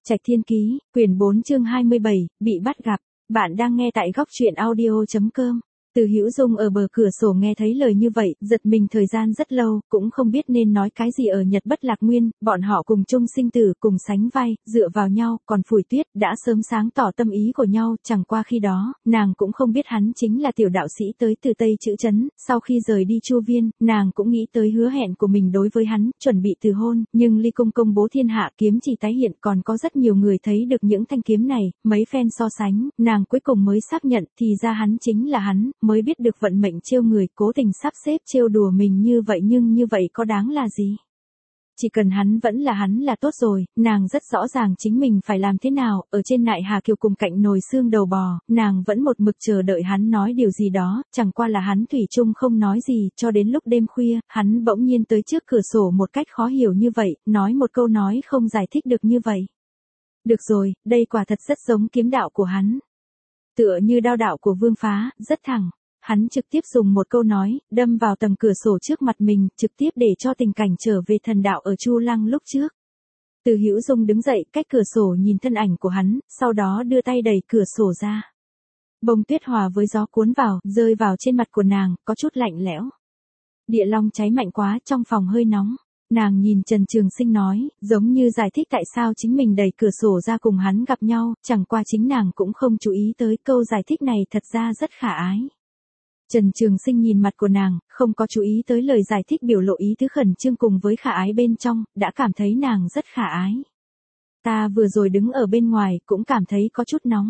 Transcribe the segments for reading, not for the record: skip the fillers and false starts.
Trạch Thiên Ký, quyển 4 chương 27, bị bắt gặp. Bạn đang nghe tại góc truyện audio.com. Từ Hữu Dung ở bờ cửa sổ nghe thấy lời như vậy, giật mình thời gian rất lâu, cũng không biết nên nói cái gì ở Nhật Bất Lạc Nguyên, bọn họ cùng chung sinh tử, cùng sánh vai, dựa vào nhau, còn Phủi Tuyết đã sớm sáng tỏ tâm ý của nhau, chẳng qua khi đó, nàng cũng không biết hắn chính là tiểu đạo sĩ tới từ Tây Chữ Trấn, sau khi rời đi Chu Viên, nàng cũng nghĩ tới hứa hẹn của mình đối với hắn, chuẩn bị từ hôn, nhưng ly cung công bố thiên hạ kiếm chỉ tái hiện còn có rất nhiều người thấy được những thanh kiếm này, mấy phen so sánh, nàng cuối cùng mới xác nhận thì ra hắn chính là hắn. Mới biết được vận mệnh trêu người cố tình sắp xếp trêu đùa mình như vậy, nhưng như vậy có đáng là gì? Chỉ cần hắn vẫn là hắn là tốt rồi, nàng rất rõ ràng chính mình phải làm thế nào, ở trên Nại Hà Kiều cùng cạnh nồi xương đầu bò, nàng vẫn một mực chờ đợi hắn nói điều gì đó, chẳng qua là hắn thủy chung không nói gì, cho đến lúc đêm khuya, hắn bỗng nhiên tới trước cửa sổ một cách khó hiểu như vậy, nói một câu nói không giải thích được như vậy. Được rồi, đây quả thật rất giống kiếm đạo của hắn. Tựa như đao đạo của Vương Phá, rất thẳng. Hắn trực tiếp dùng một câu nói, đâm vào tầng cửa sổ trước mặt mình, trực tiếp để cho tình cảnh trở về thần đạo ở Chu Lăng lúc trước. Từ Hữu Dung đứng dậy, cách cửa sổ nhìn thân ảnh của hắn, sau đó đưa tay đẩy cửa sổ ra. Bông tuyết hòa với gió cuốn vào, rơi vào trên mặt của nàng, có chút lạnh lẽo. Địa long cháy mạnh quá, trong phòng hơi nóng. Nàng nhìn Trần Trường Sinh nói, giống như giải thích tại sao chính mình đẩy cửa sổ ra cùng hắn gặp nhau, chẳng qua chính nàng cũng không chú ý tới câu giải thích này thật ra rất khả ái. Trần Trường Sinh nhìn mặt của nàng, không có chú ý tới lời giải thích biểu lộ ý tứ khẩn trương cùng với khả ái bên trong, đã cảm thấy nàng rất khả ái. Ta vừa rồi đứng ở bên ngoài, cũng cảm thấy có chút nóng.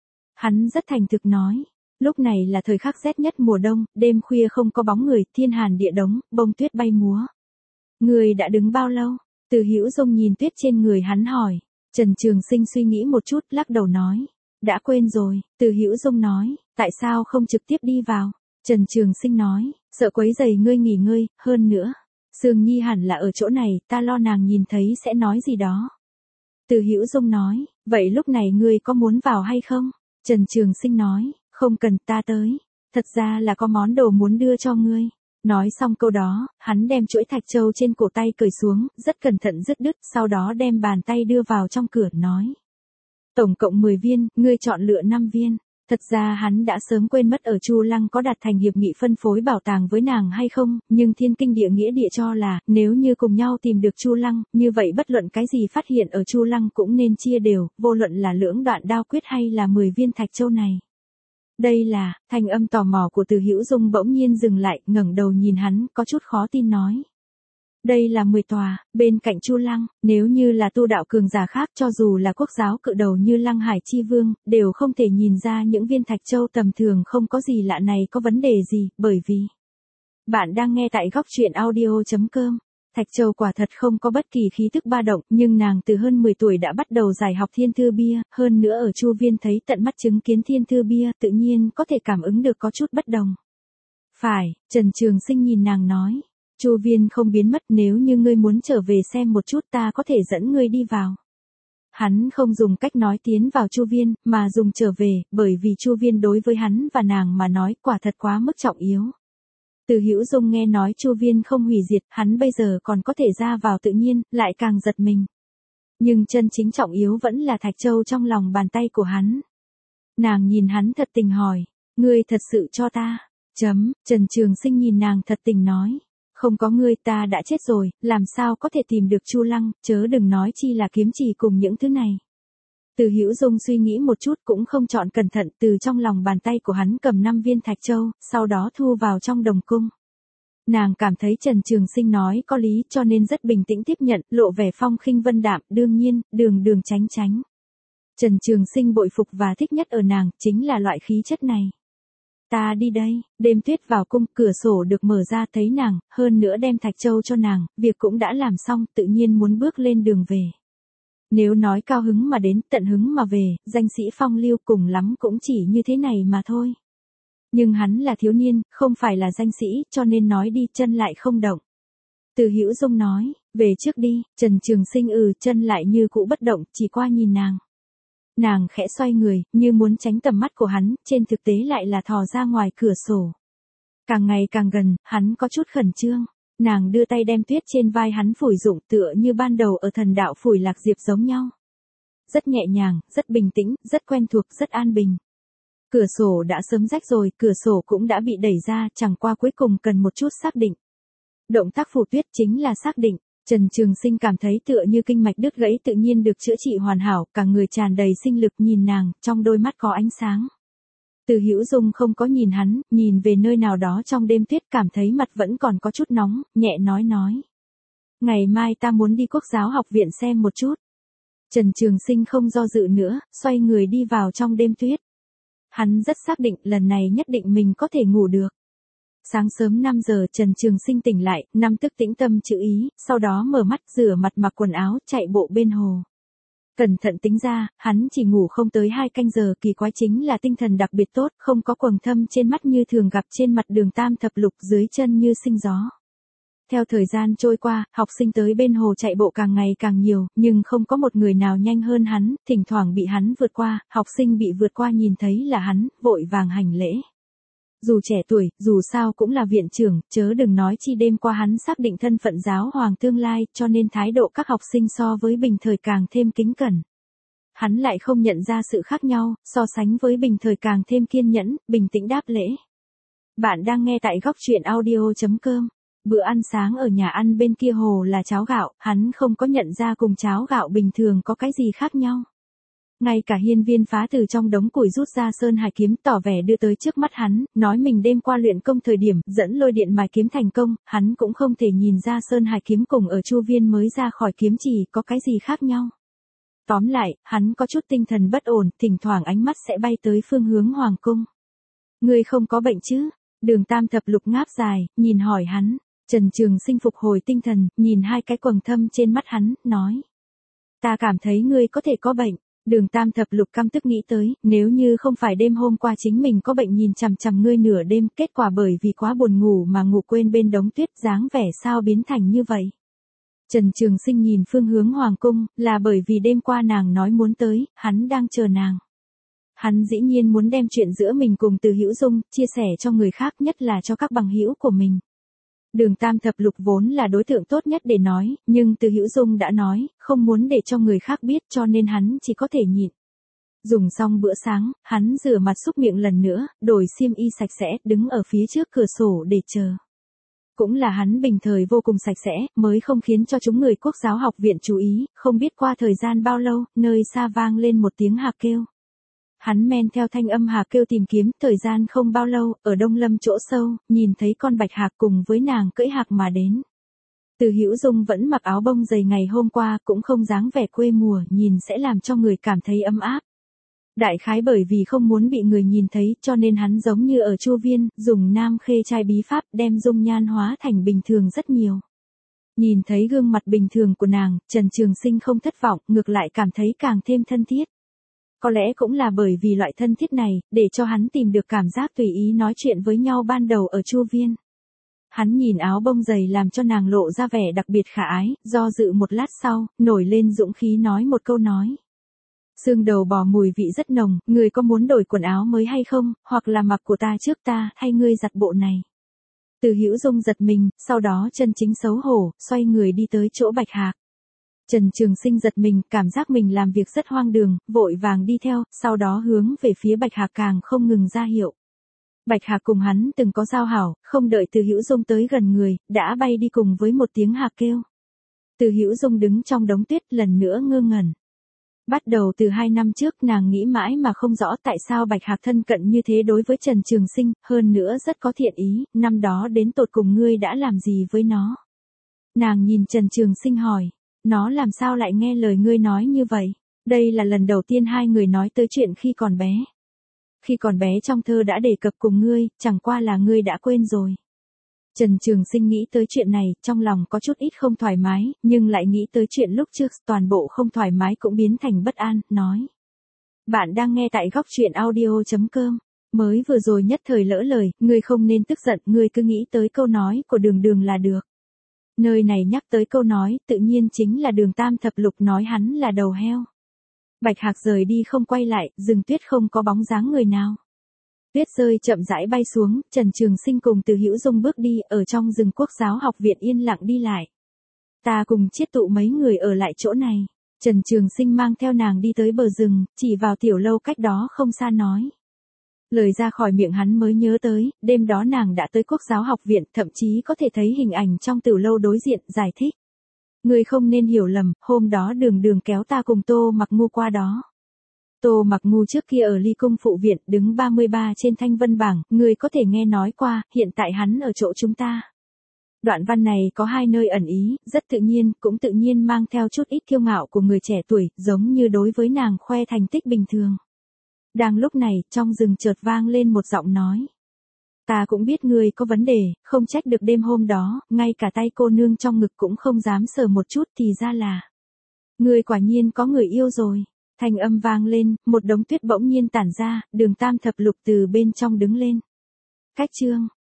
Hắn rất thành thực nói. Lúc này là thời khắc rét nhất mùa đông, đêm khuya không có bóng người, thiên hàn địa đống, bông tuyết bay múa. Người đã đứng bao lâu? Từ Hữu Dung nhìn tuyết trên người hắn hỏi. Trần Trường Sinh suy nghĩ một chút, lắc đầu nói. Đã quên rồi, Từ Hữu Dung nói, tại sao không trực tiếp đi vào? Trần Trường Sinh nói, sợ quấy rầy ngươi nghỉ ngơi, hơn nữa. Sương Nhi hẳn là ở chỗ này, ta lo nàng nhìn thấy sẽ nói gì đó. Từ Hữu Dung nói, vậy lúc này ngươi có muốn vào hay không? Trần Trường Sinh nói, không cần ta tới. Thật ra là có món đồ muốn đưa cho ngươi. Nói xong câu đó, hắn đem chuỗi thạch châu trên cổ tay cởi xuống, rất cẩn thận dứt đứt, sau đó đem bàn tay đưa vào trong cửa nói. Tổng cộng 10 viên, ngươi chọn lựa 5 viên. Thật ra hắn đã sớm quên mất ở Chu Lăng có đạt thành hiệp nghị phân phối bảo tàng với nàng hay không, nhưng thiên kinh địa nghĩa địa cho là, nếu như cùng nhau tìm được Chu Lăng, như vậy bất luận cái gì phát hiện ở Chu Lăng cũng nên chia đều, vô luận là lưỡng đoạn đao quyết hay là 10 viên thạch châu này. Đây là, thanh âm tò mò của Từ Hữu Dung bỗng nhiên dừng lại, ngẩng đầu nhìn hắn, có chút khó tin nói. Đây là 10 tòa, bên cạnh Chu Lăng, nếu như là tu đạo cường giả khác cho dù là quốc giáo cự đầu như Lăng Hải Chi Vương, đều không thể nhìn ra những viên thạch châu tầm thường không có gì lạ này có vấn đề gì, bởi vì... Bạn đang nghe tại góc truyện audio.com. Thạch Châu quả thật không có bất kỳ khí tức ba động, nhưng nàng từ hơn 10 tuổi đã bắt đầu giải học Thiên Thư Bia, hơn nữa ở Chu Viên thấy tận mắt chứng kiến Thiên Thư Bia, tự nhiên có thể cảm ứng được có chút bất đồng. Phải, Trần Trường Sinh nhìn nàng nói, Chu Viên không biến mất, nếu như ngươi muốn trở về xem một chút ta có thể dẫn ngươi đi vào. Hắn không dùng cách nói tiến vào Chu Viên, mà dùng trở về, bởi vì Chu Viên đối với hắn và nàng mà nói quả thật quá mức trọng yếu. Từ Hữu Dung nghe nói Chu Viên không hủy diệt, hắn bây giờ còn có thể ra vào tự nhiên, lại càng giật mình. Nhưng chân chính trọng yếu vẫn là thạch châu trong lòng bàn tay của hắn. Nàng nhìn hắn thật tình hỏi, ngươi thật sự cho ta? Trần Trường Sinh nhìn nàng thật tình nói, không có ngươi ta đã chết rồi, làm sao có thể tìm được Chu Lăng, chớ đừng nói chi là kiếm chỉ cùng những thứ này. Từ Hữu Dung suy nghĩ một chút cũng không chọn cẩn thận, từ trong lòng bàn tay của hắn cầm 5 viên thạch châu, sau đó thu vào trong đồng cung. Nàng cảm thấy Trần Trường Sinh nói có lý cho nên rất bình tĩnh tiếp nhận, lộ vẻ phong khinh vân đạm, đương nhiên, đường tránh. Trần Trường Sinh bội phục và thích nhất ở nàng, chính là loại khí chất này. Ta đi đây, đêm tuyết vào cung, cửa sổ được mở ra thấy nàng, hơn nữa đem thạch châu cho nàng, việc cũng đã làm xong, tự nhiên muốn bước lên đường về. Nếu nói cao hứng mà đến, tận hứng mà về, danh sĩ phong lưu cùng lắm cũng chỉ như thế này mà thôi. Nhưng hắn là thiếu niên, không phải là danh sĩ, cho nên nói đi chân lại không động. Từ Hữu Dung nói, về trước đi, Trần Trường Sinh chân lại như cũ bất động, chỉ qua nhìn nàng. Nàng khẽ xoay người, như muốn tránh tầm mắt của hắn, trên thực tế lại là thò ra ngoài cửa sổ. Càng ngày càng gần, hắn có chút khẩn trương. Nàng đưa tay đem tuyết trên vai hắn phủi rụng tựa như ban đầu ở thần đạo phủi lạc diệp giống nhau. rất nhẹ nhàng, rất bình tĩnh, rất quen thuộc, rất an bình. Cửa sổ đã sớm rách rồi, cửa sổ cũng đã bị đẩy ra, chẳng qua cuối cùng cần một chút xác định. Động tác phủ tuyết chính là xác định. Trần Trường Sinh cảm thấy tựa như kinh mạch đứt gãy tự nhiên được chữa trị hoàn hảo, cả người tràn đầy sinh lực nhìn nàng, trong đôi mắt có ánh sáng. Từ Hữu Dung không có nhìn hắn, nhìn về nơi nào đó trong đêm tuyết, cảm thấy mặt vẫn còn có chút nóng, nhẹ nói. Ngày mai ta muốn đi Quốc giáo học viện xem một chút. Trần Trường Sinh không do dự nữa, xoay người đi vào trong đêm tuyết. Hắn rất xác định lần này nhất định mình có thể ngủ được. Sáng sớm 5 giờ Trần Trường Sinh tỉnh lại, năm tức tĩnh tâm chữ ý, sau đó mở mắt rửa mặt mặc quần áo chạy bộ bên hồ. Cẩn thận tính ra, hắn chỉ ngủ không tới 2 canh giờ, kỳ quái chính là tinh thần đặc biệt tốt, không có quầng thâm trên mắt như thường gặp trên mặt đường tam thập lục, dưới chân như sinh gió. Theo thời gian trôi qua, học sinh tới bên hồ chạy bộ càng ngày càng nhiều, nhưng không có một người nào nhanh hơn hắn, thỉnh thoảng bị hắn vượt qua, học sinh bị vượt qua nhìn thấy là hắn, vội vàng hành lễ. Dù trẻ tuổi, dù sao cũng là viện trưởng, chớ đừng nói chi đêm qua hắn xác định thân phận giáo hoàng tương lai, cho nên thái độ các học sinh so với bình thời càng thêm kính cẩn. Hắn lại không nhận ra sự khác nhau, so sánh với bình thời càng thêm kiên nhẫn, bình tĩnh đáp lễ. Bạn đang nghe tại góc truyện audio.com. Bữa ăn sáng ở nhà ăn bên kia hồ là cháo gạo, hắn không có nhận ra cùng cháo gạo bình thường có cái gì khác nhau. Ngay cả Hiên Viên Phá từ trong đống củi rút ra sơn hải kiếm tỏ vẻ đưa tới trước mắt hắn, nói mình đêm qua luyện công thời điểm dẫn lôi điện mài kiếm thành công, hắn cũng không thể nhìn ra sơn hải kiếm cùng ở Chu Viên mới ra khỏi kiếm chỉ có cái gì khác nhau. Tóm lại, hắn có chút tinh thần bất ổn, thỉnh thoảng ánh mắt sẽ bay tới phương hướng hoàng cung. Ngươi không có bệnh chứ? Đường tam thập lục ngáp dài, nhìn hỏi hắn. Trần Trường Sinh phục hồi tinh thần, nhìn 2 cái quầng thâm trên mắt hắn, nói. Ta cảm thấy ngươi có thể có bệnh. Đường tam thập lục căm tức nghĩ tới, nếu như không phải đêm hôm qua chính mình có bệnh nhìn chằm chằm ngươi nửa đêm, kết quả bởi vì quá buồn ngủ mà ngủ quên bên đống tuyết, dáng vẻ sao biến thành như vậy. Trần Trường Sinh nhìn phương hướng hoàng cung, là bởi vì đêm qua nàng nói muốn tới, hắn đang chờ nàng. Hắn dĩ nhiên muốn đem chuyện giữa mình cùng Từ Hữu Dung, chia sẻ cho người khác, nhất là cho các bằng hữu của mình. Đường tam thập lục vốn là đối tượng tốt nhất để nói, nhưng Từ Hữu Dung đã nói, không muốn để cho người khác biết, cho nên hắn chỉ có thể nhịn. Dùng xong bữa sáng, hắn rửa mặt súc miệng lần nữa, đổi xiêm y sạch sẽ, đứng ở phía trước cửa sổ để chờ. Cũng là hắn bình thời vô cùng sạch sẽ, mới không khiến cho chúng người Quốc giáo học viện chú ý, không biết qua thời gian bao lâu, nơi xa vang lên một tiếng hạc kêu. Hắn men theo thanh âm hạc kêu tìm kiếm, thời gian không bao lâu, ở Đông Lâm chỗ sâu, nhìn thấy con bạch hạc cùng với nàng cưỡi hạc mà đến. Từ Hữu Dung vẫn mặc áo bông dày ngày hôm qua, cũng không dáng vẻ quê mùa, nhìn sẽ làm cho người cảm thấy ấm áp. Đại khái bởi vì không muốn bị người nhìn thấy, cho nên hắn giống như ở Chu Viên, dùng nam khê trai bí pháp đem dung nhan hóa thành bình thường rất nhiều. Nhìn thấy gương mặt bình thường của nàng, Trần Trường Sinh không thất vọng, ngược lại cảm thấy càng thêm thân thiết. Có lẽ cũng là bởi vì loại thân thiết này, để cho hắn tìm được cảm giác tùy ý nói chuyện với nhau ban đầu ở Chu Viên. Hắn nhìn áo bông dày làm cho nàng lộ ra vẻ đặc biệt khả ái, do dự một lát sau, nổi lên dũng khí nói một câu nói. Xương đầu bò mùi vị rất nồng, người có muốn đổi quần áo mới hay không, hoặc là mặc của ta trước ta, hay ngươi giặt bộ này. Từ Hữu Dung giật mình, sau đó chân chính xấu hổ, xoay người đi tới chỗ bạch hạc. Trần Trường Sinh giật mình, cảm giác mình làm việc rất hoang đường, vội vàng đi theo, sau đó hướng về phía bạch hạc càng không ngừng ra hiệu. Bạch hạc cùng hắn từng có giao hảo, không đợi Từ Hữu Dung tới gần người, đã bay đi cùng với một tiếng hạc kêu. Từ Hữu Dung đứng trong đống tuyết lần nữa ngơ ngẩn. Bắt đầu từ 2 năm trước nàng nghĩ mãi mà không rõ tại sao bạch hạc thân cận như thế đối với Trần Trường Sinh, hơn nữa rất có thiện ý, năm đó đến tột cùng ngươi đã làm gì với nó. Nàng nhìn Trần Trường Sinh hỏi, nó làm sao lại nghe lời ngươi nói như vậy, đây là lần đầu tiên hai người nói tới chuyện khi còn bé. Khi còn bé trong thơ đã đề cập cùng ngươi, chẳng qua là ngươi đã quên rồi. Trần Trường Sinh nghĩ tới chuyện này, trong lòng có chút ít không thoải mái, nhưng lại nghĩ tới chuyện lúc trước, toàn bộ không thoải mái cũng biến thành bất an, nói. Bạn đang nghe tại góc truyện audio.com. Mới vừa rồi nhất thời lỡ lời, ngươi không nên tức giận, ngươi cứ nghĩ tới câu nói của Đường Đường là được. Nơi này nhắc tới câu nói, tự nhiên chính là Đường Tam Thập Lục nói hắn là đầu heo. Bạch hạc rời đi không quay lại, rừng tuyết không có bóng dáng người nào. Tuyết rơi chậm rãi bay xuống, Trần Trường Sinh cùng Từ Hữu Dung bước đi, ở trong rừng Quốc giáo học viện yên lặng đi lại. Ta cùng Chiết Tụ mấy người ở lại chỗ này. Trần Trường Sinh mang theo nàng đi tới bờ rừng, chỉ vào tiểu lâu cách đó không xa nói. Lời ra khỏi miệng hắn mới nhớ tới, đêm đó nàng đã tới Quốc giáo học viện, thậm chí có thể thấy hình ảnh trong tiểu lâu đối diện, giải thích. Ngươi không nên hiểu lầm, hôm đó Đường Đường kéo ta cùng Tô Mặc Ngu qua đó. Tô Mặc Ngu trước kia ở Ly Cung phụ viện, đứng 33 trên thanh vân bảng, ngươi có thể nghe nói qua, hiện tại hắn ở chỗ chúng ta. Đoạn văn này có hai nơi ẩn ý, rất tự nhiên, cũng tự nhiên mang theo chút ít kiêu ngạo của người trẻ tuổi, giống như đối với nàng khoe thành tích bình thường. Đang lúc này, trong rừng chợt vang lên một giọng nói. Ta cũng biết ngươi có vấn đề, không trách được đêm hôm đó, ngay cả tay cô nương trong ngực cũng không dám sờ một chút, thì ra là. Ngươi quả nhiên có người yêu rồi. Thanh âm vang lên, một đống tuyết bỗng nhiên tản ra, Đường Tam Thập Lục từ bên trong đứng lên. Cách chương